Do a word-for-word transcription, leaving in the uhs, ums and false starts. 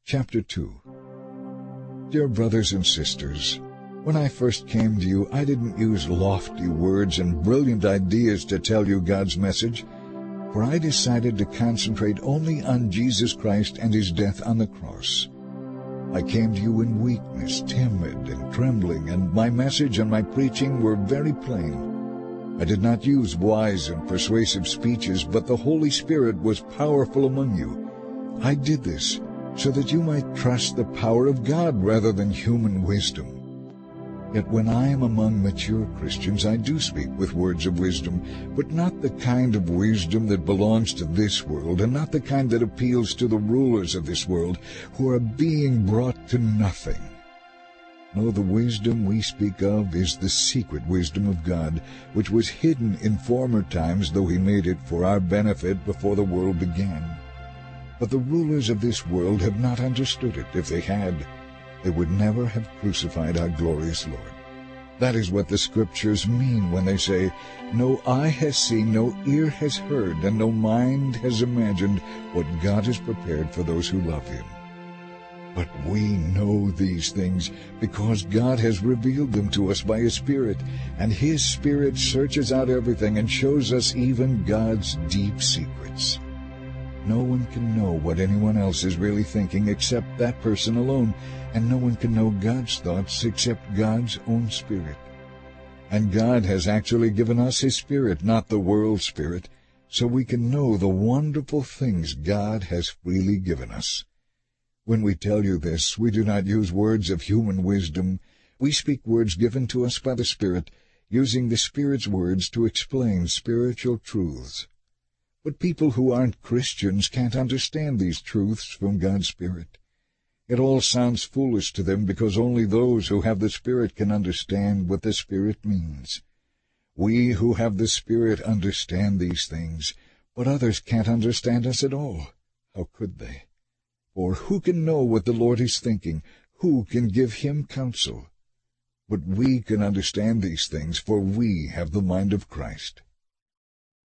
Chapter two. Dear brothers and sisters, when I first came to you, I didn't use lofty words and brilliant ideas to tell you God's message, for I decided to concentrate only on Jesus Christ and His death on the cross. I came to you in weakness, timid and trembling, and my message and my preaching were very plain. I did not use wise and persuasive speeches, but the Holy Spirit was powerful among you. I did this so that you might trust the power of God rather than human wisdom. Yet when I am among mature Christians, I do speak with words of wisdom, but not the kind of wisdom that belongs to this world, and not the kind that appeals to the rulers of this world, who are being brought to nothing. No, the wisdom we speak of is the secret wisdom of God, which was hidden in former times, though He made it for our benefit before the world began. But the rulers of this world have not understood it. If they had, they would never have crucified our glorious Lord. That is what the Scriptures mean when they say, "No eye has seen, no ear has heard, and no mind has imagined what God has prepared for those who love Him." But we know these things because God has revealed them to us by His Spirit, and His Spirit searches out everything and shows us even God's deep secrets. No one can know what anyone else is really thinking except that person alone, and no one can know God's thoughts except God's own Spirit. And God has actually given us His Spirit, not the world's spirit, so we can know the wonderful things God has freely given us. When we tell you this, we do not use words of human wisdom. We speak words given to us by the Spirit, using the Spirit's words to explain spiritual truths. But people who aren't Christians can't understand these truths from God's Spirit. It all sounds foolish to them because only those who have the Spirit can understand what the Spirit means. We who have the Spirit understand these things, but others can't understand us at all. How could they? For who can know what the Lord is thinking? Who can give Him counsel? But we can understand these things, for we have the mind of Christ.